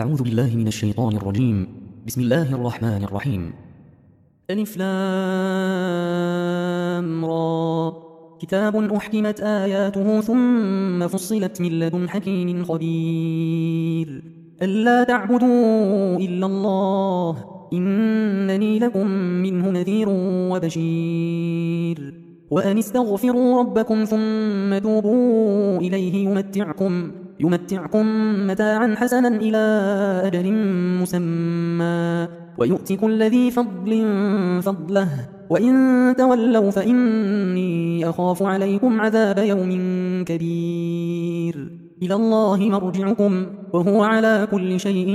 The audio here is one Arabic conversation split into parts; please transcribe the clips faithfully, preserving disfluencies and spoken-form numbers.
أعوذ بالله من الشيطان الرجيم. بسم الله الرحمن الرحيم. ألف لام را. كتاب أحكمت آياته ثم فصلت من لدن حكيم خبير. ألا تعبدوا إلا الله إنني لكم منه نذير وبشير. وأن استغفروا ربكم ثم توبوا إليه يمتعكم يمتعكم متاعا حسنا إلى أجل مسمى ويؤتي كل ذي فضل فضله وإن تولوا فإني أخاف عليكم عذاب يوم كبير. إلى الله مرجعكم وهو على كل شيء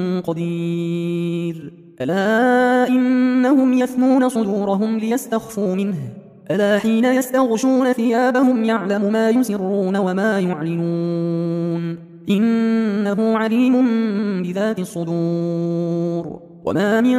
قدير. ألا إنهم يثنون صدورهم ليستخفوا منه ألا حين يستغشون ثيابهم يعلم ما يسرون وما يعلنون إنه عليم بذات الصدور. وما من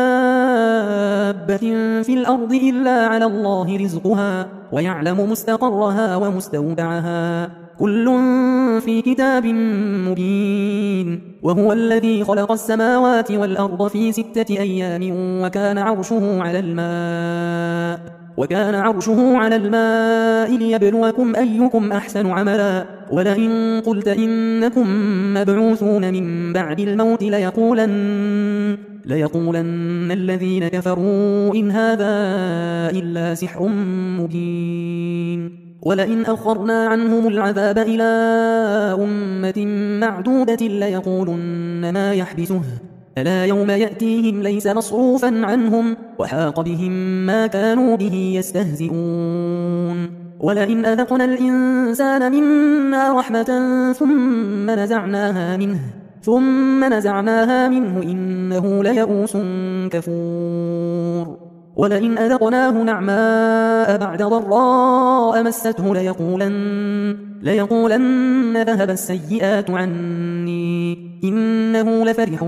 دابة في الأرض إلا على الله رزقها ويعلم مستقرها ومستودعها كل في كتاب مبين. وهو الذي خلق السماوات والأرض في ستة أيام وكان عرشه على الماء وكان عرشه على الماء ليبلوكم أيكم أحسن عملا. ولئن قلت إنكم مبعوثون من بعد الموت ليقولن, ليقولن الذين كفروا إن هذا إلا سحر مبين. ولئن أخرنا عنهم العذاب إلى أمة معدودة ليقولن ما يحبسه ألا يوم يأتيهم ليس مصروفا عنهم وحاق بهم ما كانوا به يستهزئون. ولئن أذقنا الإنسان منا رحمة ثم نزعناها منه ثم نزعناها منه إنه ليئوس كفور. ولئن أذقناه نعماء بعد ضراء مسته ليقولن, ليقولن ذهب السيئات عني إنه لفرح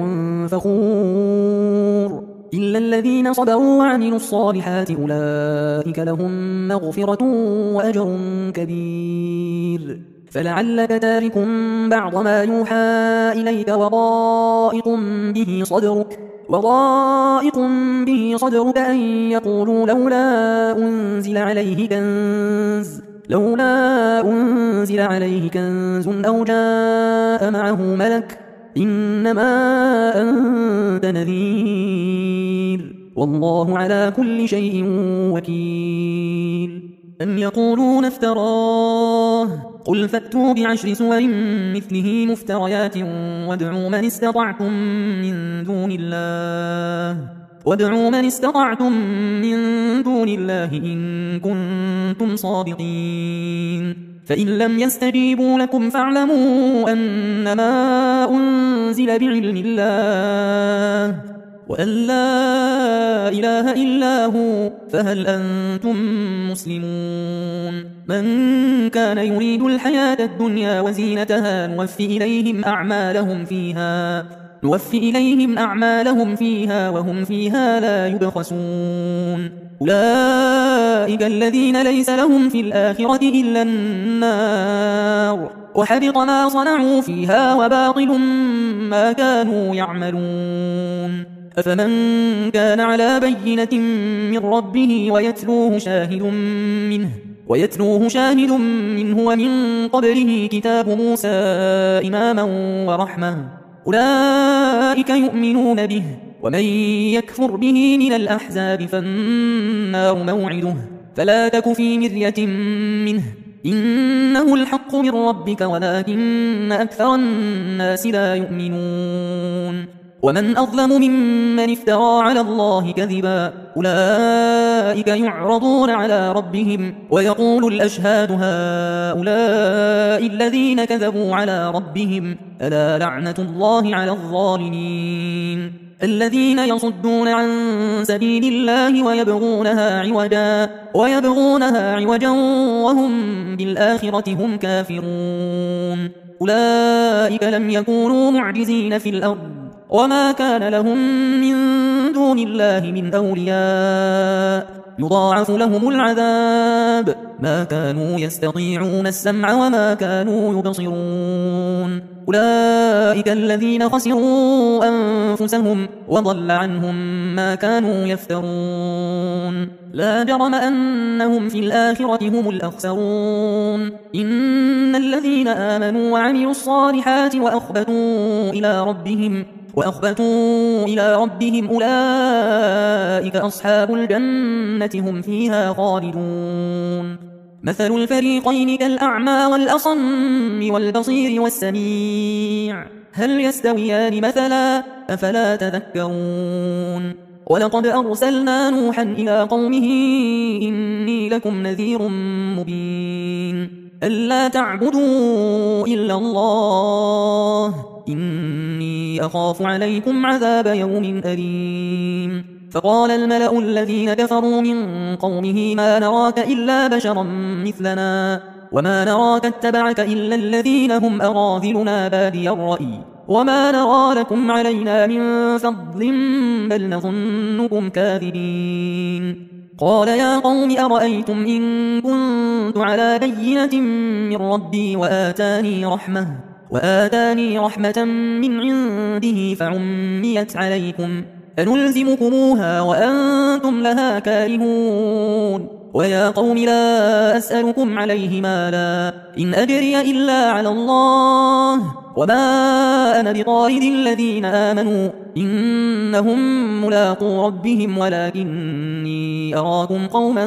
فخور. إلا الذين صبروا وعملوا الصالحات أولئك لهم مغفرة وأجر كبير. فلعلك تارك بعض ما يوحى إليك وضائق به صدرك وضائق به صدرك أن يقولوا لولا أنزل عليه كنز لولا أنزل عليه كنز أو جاء معه ملك إنما أنت نذير والله على كل شيء وكيل. أم يقولون افتراه قل فأتوا بعشر سور مثله مفتريات وادعوا من استطعتم من دون الله وادعوا من استطعتم من دون الله إن كنتم صادقين. فإن لم يستجيبوا لكم فاعلموا أنما أنزل بعلم الله وأن لا إله إلا هو فهل أنتم مسلمون. من كان يريد الحياة الدنيا وزينتها نوفي إليهم أعمالهم فيها نوفي إليهم أعمالهم فيها وهم فيها لا يبخسون. أولئك الذين ليس لهم في الآخرة إلا النار وحبط ما صنعوا فيها وباطل ما كانوا يعملون. أفمن كان على بينة من ربه ويتلوه شاهد منه ويتلوه شاهد منه ومن قبله كتاب موسى إماما ورحمة أولئك يؤمنون به. ومن يكفر به من الأحزاب فالنار موعده فلا تك في مرية منه إنه الحق من ربك ولكن أكثر الناس لا يؤمنون. ومن أظلم ممن افترى على الله كذبا أولئك يعرضون على ربهم ويقول الأشهاد هؤلاء الذين كذبوا على ربهم ألا لعنة الله على الظالمين الذين يصدون عن سبيل الله ويبغونها عوجا ويبغونها عوجا وهم بالآخرة هم كافرون. أولئك لم يكونوا معجزين في الأرض وما كان لهم من دون الله من أولياء يضاعف لهم العذاب ما كانوا يستطيعون السمع وما كانوا يبصرون أولئك الذين خسروا أنفسهم وضل عنهم ما كانوا يفترون لا جرم أنهم في الآخرة هم الأخسرون إن الذين آمنوا وعملوا الصالحات وأخبتوا إلى ربهم وأخبتوا إلى ربهم أولئك أصحاب الجنة هم فيها خالدون مثل الفريقين كالأعمى والأصم والبصير والسميع هل يستويان مثلا أفلا تذكرون ولقد أرسلنا نوحا إلى قومه إني لكم نذير مبين ألا تعبدوا إلا الله إني أخاف عليكم عذاب يوم أليم فقال الملأ الذين كفروا من قومه ما نراك إلا بشرا مثلنا وما نراك اتبعك إلا الذين هم أراذلنا بادي الرأي وما نرى لكم علينا من فضل بل نظنكم كاذبين قال يا قوم أرأيتم إن كنت على بينة من ربي وآتاني رحمة وآتاني رحمة من عنده فعميت عليكم أنلزمكموها وأنتم لها كارهون ويا قوم لا أسألكم عليه مالا إن أجري إلا على الله وما أنا بطارد الذين آمنوا إنهم ملاقو ربهم ولكني أراكم قوما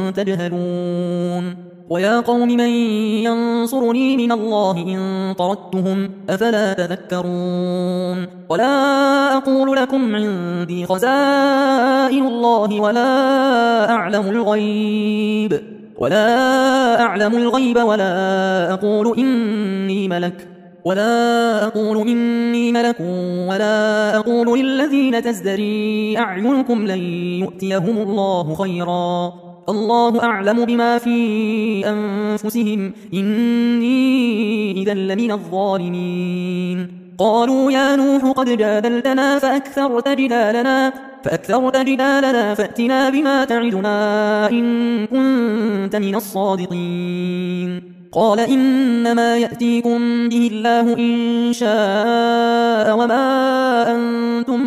تجهلون ويا قوم من ينصرني من الله إن طردتهم أفلا تذكرون ولا أقول لكم عندي خزائن الله ولا أعلم الغيب ولا أعلم الغيب ولا أقول إني ملك ولا أقول إني ملك ولا أقول للذين تزدري أعينكم لن يؤتيهم الله خيرا الله أعلم بما في أنفسهم إني إذا لمن الظالمين قالوا يا نوح قد جادلتنا فأكثرت جدالنا فأكثرت جدالنا فأتنا بما تعدنا إن كنت من الصادقين قال إنما يأتيكم به الله إن شاء وما أنتم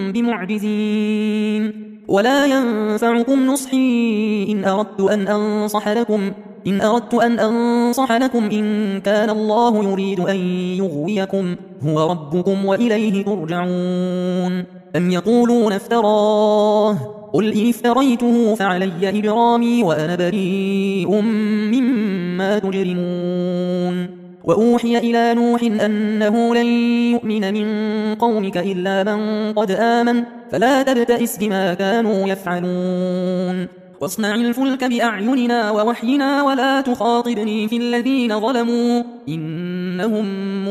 بمعجزين ولا ينفعكم نصحي إن أردت أن أنصح لكم إن أردت أن أنصح لكم إن كان الله يريد أن يغويكم هو ربكم وإليه ترجعون أم يقولون افتراه قل إن افتريته فعلي إجرامي وأنا بريء مما تجرمون وأوحي إلى نوح أنه لن يؤمن من قومك إلا من قد آمن فلا تبتئس بما كانوا يفعلون واصنع الفلك بأعيننا ووحينا ولا تخاطبني في الذين ظلموا إنهم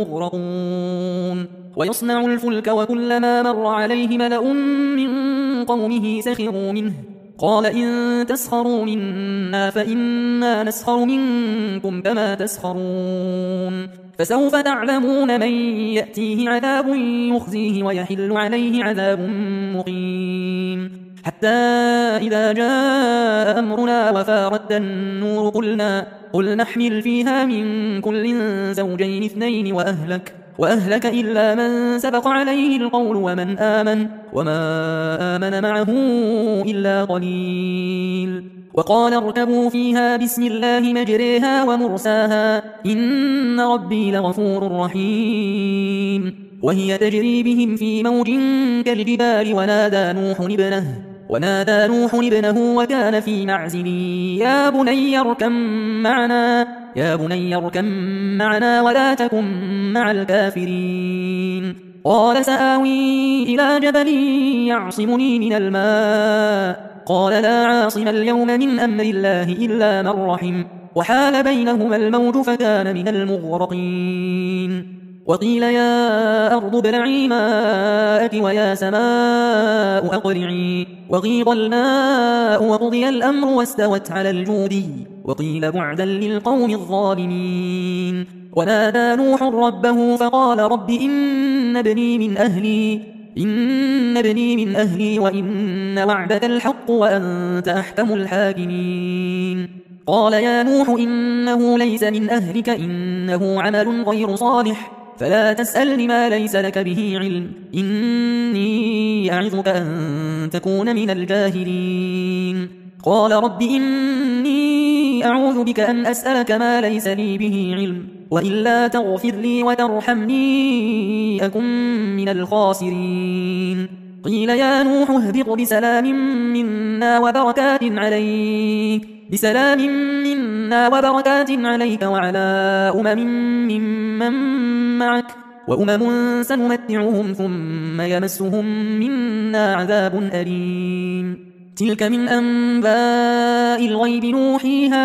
مغرقون ويصنع الفلك وكلما مر عليه ملأ من قومه سخروا منه قال إن تسخروا منا فإنا نسخر منكم كما تسخرون فسوف تعلمون من يأتيه عذاب يخزيه ويحل عليه عذاب مقيم حتى إذا جاء أمرنا وفارت النور قلنا قل نحمل فيها من كل زوجين اثنين وأهلك وأهلك إلا من سبق عليه القول ومن آمن وما آمن معه إلا قليل وقال اركبوا فيها بسم الله مجريها ومرساها إن ربي لغفور رحيم وهي تجري بهم في موج كالجبال ونادى نوح ابنه ونادى نوح ابنه وكان في معزل يا بني اركب معنا يا بني اركب معنا ولا تكن مع الكافرين قال سآوي إلى جبل يعصمني من الماء قال لا عاصم اليوم من أمر الله إلا من رحم وحال بينهما الموج فكان من المغرقين وقيل يا أرض ابلعي ماءك ويا سماء أقلعي وغيض الماء وقضي الأمر واستوت على الجودي وقيل بعدا للقوم الظالمين ونادى نوح ربه فقال رب إن ابني من أهلي إن ابني من أهلي وإن وعدك الحق وأنت أحكم الحاكمين قال يا نوح إنه ليس من أهلك إنه عمل غير صالح فلا تسألني ما ليس لك به علم إني أعظك أن تكون من الجاهلين قال رب إني أعوذ بك أن أسألك ما ليس لي به علم وإلا تغفر لي وترحمني أكن من الخاسرين قيل يا نوح اهبط بسلام منا وبركات عليك بسلام منا وبركات عليك وعلى أمم ممن معك وأمم سنمتعهم ثم يمسهم منا عذاب أليم تلك من أنباء الغيب نوحيها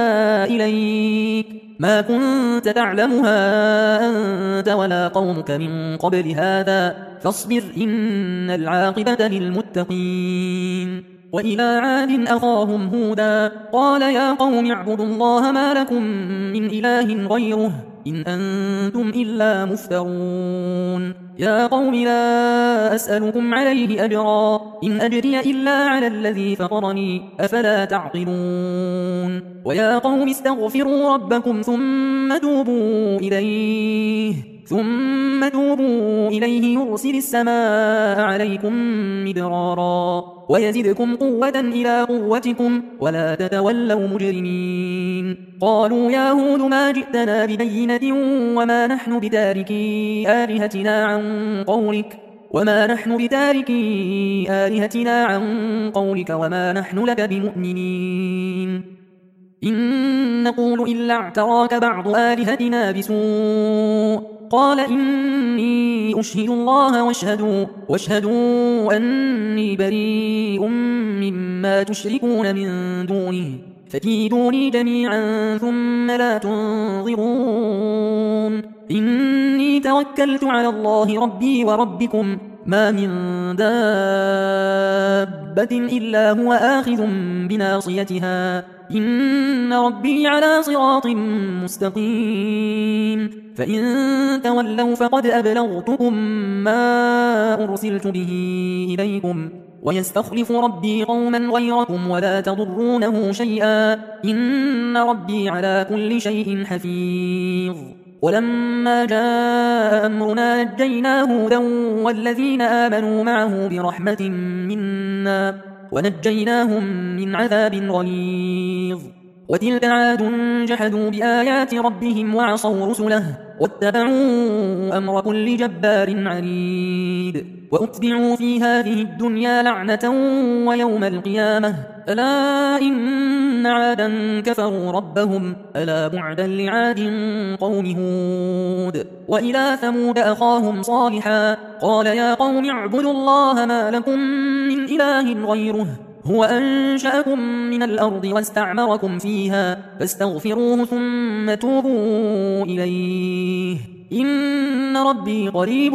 إليك ما كنت تعلمها أنت ولا قومك من قبل هذا فاصبر إن العاقبة للمتقين وإلى عاد أخاهم هودا قال يا قوم اعبدوا الله ما لكم من إله غيره إن أنتم إلا مفترون يا قوم لا أسألكم عليه أجرا إن أجري إلا على الذي فطرني أفلا تعقلون ويا قوم استغفروا ربكم ثم توبوا إليه ثم توبوا إليه يرسل السماء عليكم مدرارا ويزدكم قوة إلى قوتكم ولا تتولوا مجرمين قالوا يا هود ما جئتنا ببينة وما نحن بتاركي آلهتنا عن قولك وما نحن بتاركي آلهتنا عن قولك وما نحن لك بمؤمنين إن نقول إلا اعتراك بعض آلهتنا بسوء قال إني أشهد الله واشهدوا, واشهدوا أني بريء مما تشركون من دونه فكيدوني جميعا ثم لا تنظرون إني توكلت على الله ربي وربكم ما من دابة إلا هو آخذ بناصيتها إن ربي على صراط مستقيم فإن تولوا فقد أبلغتكم ما أرسلت به إليكم ويستخلف ربي قوما غيركم ولا تضرونه شيئا إن ربي على كل شيء حفيظ ولما جاء أمرنا نجينا هودا والذين آمنوا معه برحمة منا ونجيناهم من عذاب غليظ وتلك عاد جحدوا بآيات ربهم وعصوا رسله واتبعوا أمر كل جبار عنيد وأتبعوا في هذه الدنيا لعنة ويوم القيامة ألا إن عادا كفروا ربهم ألا بعدا لعاد قوم هود وإلى ثمود أخاهم صالحا قال يا قوم اعبدوا الله ما لكم من إله غيره هو أنشأكم من الأرض واستعمركم فيها فاستغفروه ثم توبوا إليه إن ربي قريب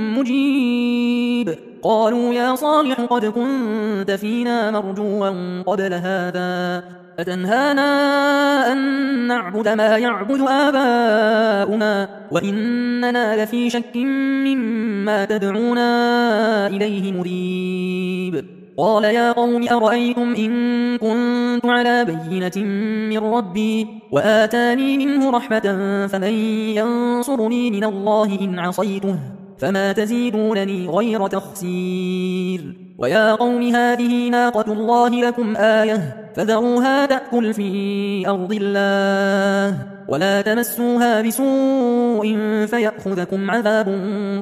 مجيب قالوا يا صالح قد كنت فينا مرجوا قبل هذا أتنهانا أن نعبد ما يعبد آباؤنا وإننا لفي شك مما تدعونا إليه مريب قال يا قوم أرأيتم إن كنت على بينة من ربي وآتاني منه رحمة فمن ينصرني من الله إن عصيته فما تزيدونني غير تخسير ويا قوم هذه ناقة الله لكم آية فذروها تأكل في أرض الله ولا تمسوها بسوء فيأخذكم عذاب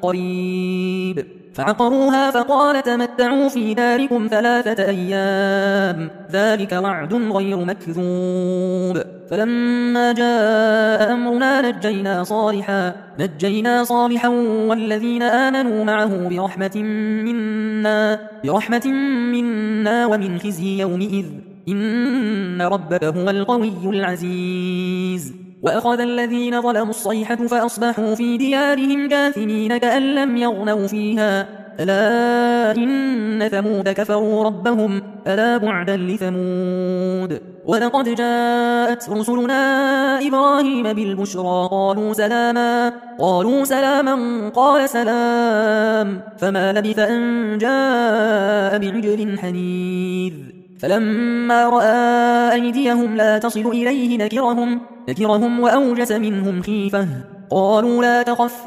قريب فعقروها فقال تمتعوا في داركم ثلاثة أيام ذلك وعد غير مكذوب فلما جاء أمرنا نجينا صالحا نجينا صالحا والذين آمنوا معه برحمة منا برحمة منا ومن خزي يومئذ إن ربك هو القوي العزيز وأخذ الذين ظلموا الصيحة فأصبحوا في ديارهم جاثمين كأن لم يغنوا فيها ألا إن ثمود كفروا ربهم ألا بعدا لثمود ولقد جاءت رسلنا إبراهيم بالبشرى قالوا سلاما قالوا سلاما قال سلام فما لبث أن جاء بعجل حنيذ فلما رأى أيديهم لا تصل إليه نكرهم, نكرهم وأوجس منهم خيفة قالوا لا تخف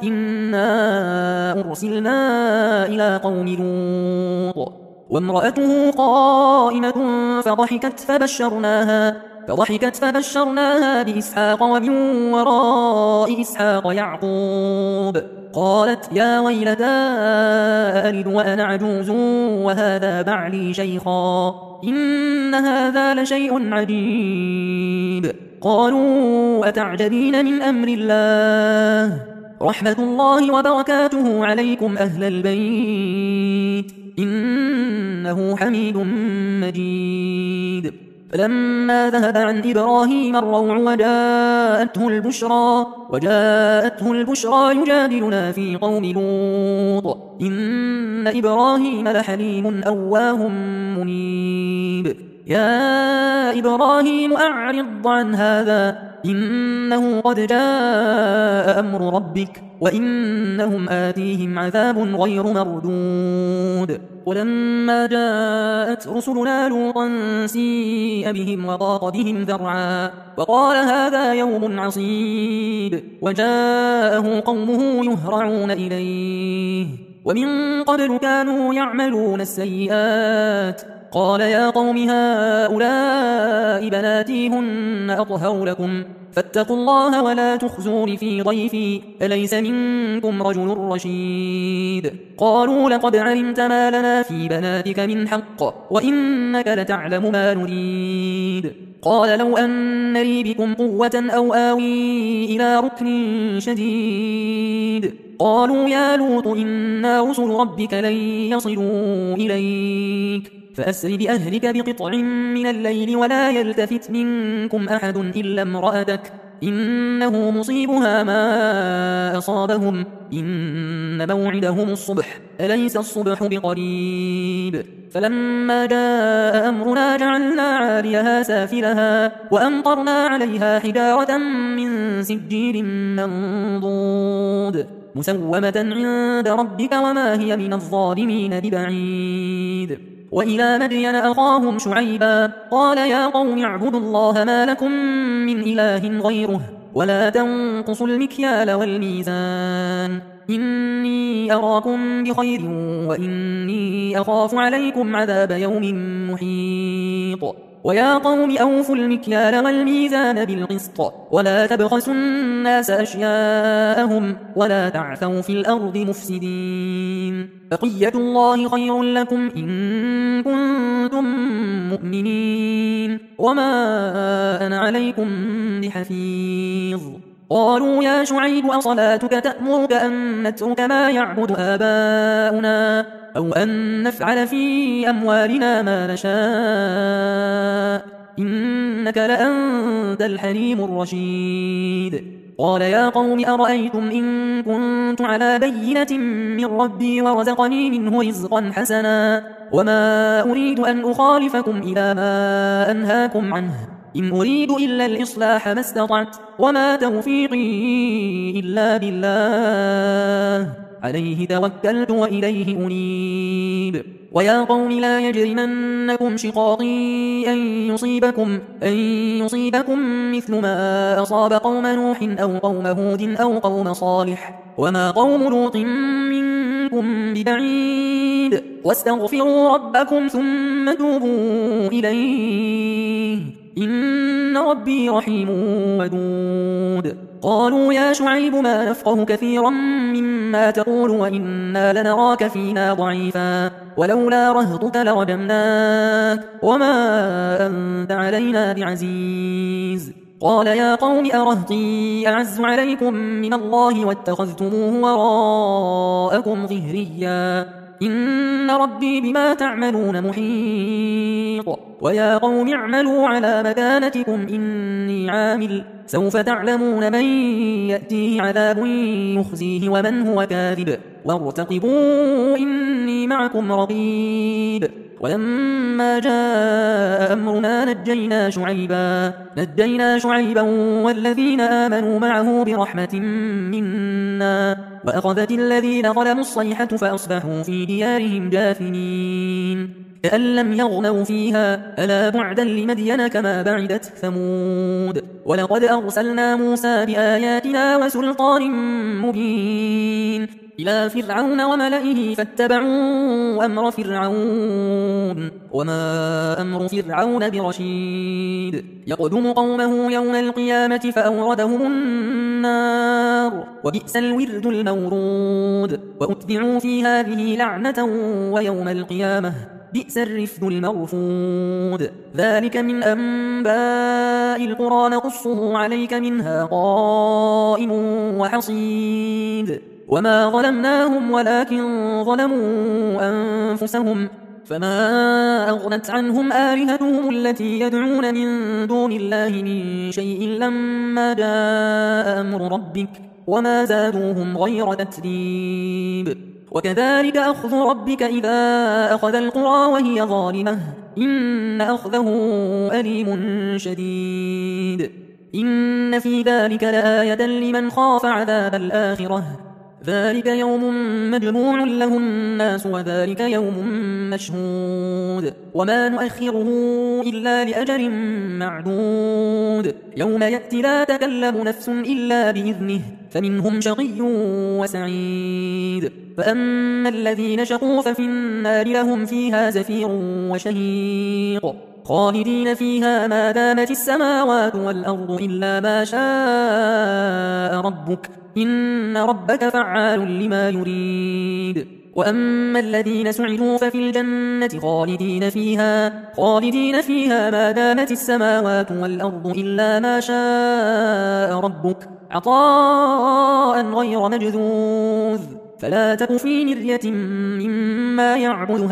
إنا أرسلنا إلى قوم لوط وامرأته قائمة فضحكت فبشرناها, فضحكت فبشرناها بإسحاق ومن وراء إسحاق يعقوب قالت يا ويلتى أألد وأنا عجوز وهذا بعلي شيخا إن هذا لشيء عجيب قالوا أتعجبين من أمر الله رحمة الله وبركاته عليكم أهل البيت إنه حميد مجيد فلما ذهب عن إبراهيم الروع وجاءته البشرى وجاءته البشرى يجادلنا في قوم لوط إن إبراهيم لحليم أواه منيب يا إبراهيم أعرض عن هذا إنه قد جاء أمر ربك وإنهم آتيهم عذاب غير مردود ولما جاءت رسلنا لوطا سيء بهم وضاق بهم ذرعا وقال هذا يوم عصيب وجاءه قومه يهرعون إليه ومن قبل كانوا يعملون السيئات قال يا قوم هؤلاء بناتي هن أطهر لكم فاتقوا الله ولا تخزون في ضيفي أليس منكم رجل رشيد قالوا لقد علمت ما لنا في بناتك من حق وإنك لتعلم ما نريد قال لو أن لي بكم قوة أو آوي إلى ركن شديد قالوا يا لوط إنا رسل ربك لن يصلوا إليك فأسر بأهلك بقطع من الليل ولا يلتفت منكم أحد إلا امرأتك إنه مصيبها ما أصابهم إن موعدهم الصبح أليس الصبح بقريب فلما جاء أمرنا جعلنا عاليها سافلها وأمطرنا عليها حجارة من سجيل منضود مسومة عند ربك وما هي من الظالمين ببعيد وإلى مدين أخاهم شعيبا قال يا قوم اعبدوا الله ما لكم من إله غيره ولا تنقصوا المكيال والميزان إني أراكم بخير وإني أخاف عليكم عذاب يوم محيط ويا قوم أوفوا المكيال والميزان بالقسط ولا تبخسوا الناس أشياءهم ولا تعثوا في الأرض مفسدين بقية الله خير لكم إن كنتم مؤمنين وما أنا عليكم بحفيظ قالوا يا شعيب أصلاتك تأمرك أن نترك ما يعبد آباؤنا أو أن نفعل في أموالنا ما نشاء إنك لأنت الحليم الرشيد قال يا قوم أرأيتم إن كنت على بينة من ربي ورزقني منه رزقا حسنا وما أريد أن أخالفكم إلى ما أنهاكم عنه إن أريد إلا الإصلاح ما استطعت وما توفيقي إلا بالله عليه توكلت وإليه أنيب ويا قوم لا يجرمنكم شقاقي أن يصيبكم, أن يصيبكم مثل ما أصاب قوم نوح أو قوم هود أو قوم صالح وما قوم لوط منكم ببعيد واستغفروا ربكم ثم توبوا إليه إن ربي رحيم ودود قالوا يا شعيب ما نفقه كثيرا مما تقول وإنا لنراك فينا ضعيفا ولولا رهطك لرجمناك وما أنت علينا بعزيز قال يا قوم أرهطي أعز عليكم من الله واتخذتموه وراءكم ظهريا إن ربي بما تعملون محيط ويا قوم اعملوا على مكانتكم إني عامل سوف تعلمون من يأتيه عذاب يخزيه ومن هو كاذب وارتقبوا إني معكم رقيب ولما جاء أمرنا نجينا شعيبا نجينا شعيبا والذين آمنوا معه برحمة منا وأخذت الذين ظلموا الصيحة فأصبحوا في ديارهم جاثمين كأن لم يغنوا فيها ألا بعدا لمدين كما بعدت ثمود ولقد أرسلنا موسى بآياتنا وسلطان مبين إلى فرعون وملئه فاتبعوا أمر فرعون وما أمر فرعون برشيد يقدم قومه يوم القيامة فأوردهم النار وبئس الورد المورود وأتبعوا في هذه لعنة ويوم القيامة بئس الرفد المرفود ذلك من أنباء القرى نقصه عليك منها قائم وحصيد وما ظلمناهم ولكن ظلموا أنفسهم فما أغنت عنهم آلهتهم التي يدعون من دون الله من شيء لما جاء أمر ربك وما زادوهم غير تتريب وكذلك أخذ ربك إذا أخذ القرى وهي ظالمة إن أخذه أليم شديد إن في ذلك لآية لمن خاف عذاب الآخرة ذلك يوم مجموع له الناس وذلك يوم مشهود وما نؤخره إلا لأجل معدود يوم يأتي لا تكلم نفس إلا بإذنه فمنهم شقي وسعيد فأما الذين شقوا ففي النار لهم فيها زفير وشهيق خالدين فيها ما دامت السماوات والأرض إلا ما شاء ربك إن ربك فعال لما يريد وأما الذين سعدوا ففي الجنة خالدين فيها خالدين فيها ما دامت السماوات والأرض إلا ما شاء ربك عطاء غير مجذوذ فلا تك في مرية مما يعبد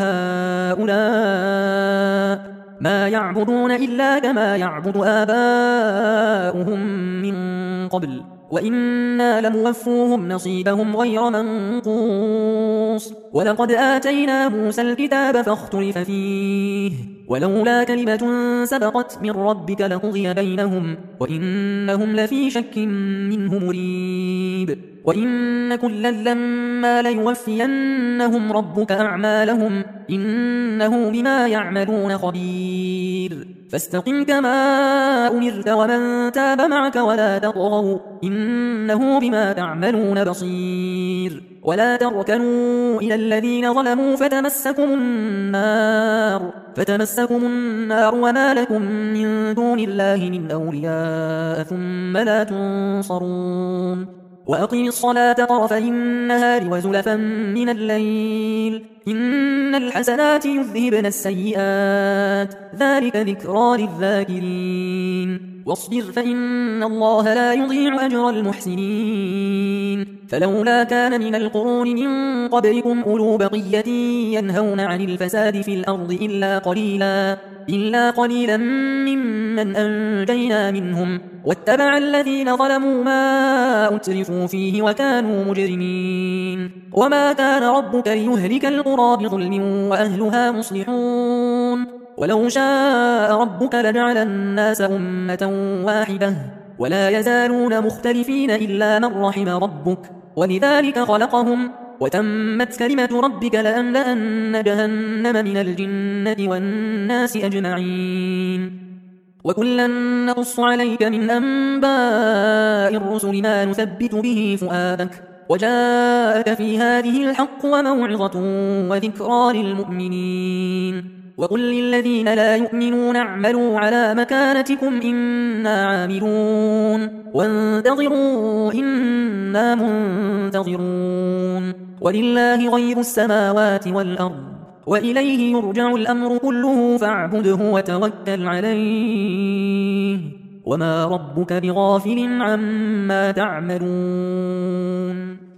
هؤلاء ما يعبدون إلا كما يعبد آباؤهم من قبل وإنا لموفوهم نصيبهم غير منقوص ولقد آتينا موسى الكتاب فاختلف فيه ولولا كلمة سبقت من ربك لقضي بينهم وإنهم لفي شك منه مريب وإن كلا لما ليوفينهم ربك أعمالهم إنه بما يعملون خبير فاستقم كما أمرت ومن تاب معك ولا تطغوا إنه بما تعملون بصير ولا تركنوا إلى الذين ظلموا فتمسكم النار فتمسكم النار وما لكم من دون الله من أولياء ثم لا تنصرون وأقم الصلاة طرفي النهار وزلفا من الليل إن الحسنات يذهبن السيئات ذلك ذكرى للذاكرين واصبر فإن الله لا يضيع أجر المحسنين فلولا كان من القرون من قبلكم أولو بقية ينهون عن الفساد في الأرض إلا قليلا إلا قليلا ممن أنجينا منهم واتبع الذين ظلموا ما أترفوا فيه وكانوا مجرمين وما كان ربك ليهلك القرى بظلم وأهلها مصلحون ولو شاء ربك لجعل الناس أمة واحدة ولا يزالون مختلفين إلا من رحم ربك ولذلك خلقهم وتمت كلمة ربك لأملأن جهنم من الجنة والناس أجمعين وكلا نقص عليك من أنباء الرسل ما نثبت به فؤادك وجاءك في هذه الحق وموعظة وذكرى للمؤمنين وقل للذين لا يؤمنون اعملوا على مكانتكم إنا عاملون وانتظروا إنا منتظرون ولله غيب السماوات والأرض وإليه يرجع الأمر كله فاعبده وتوكل عليه وما ربك بغافل عما تعملون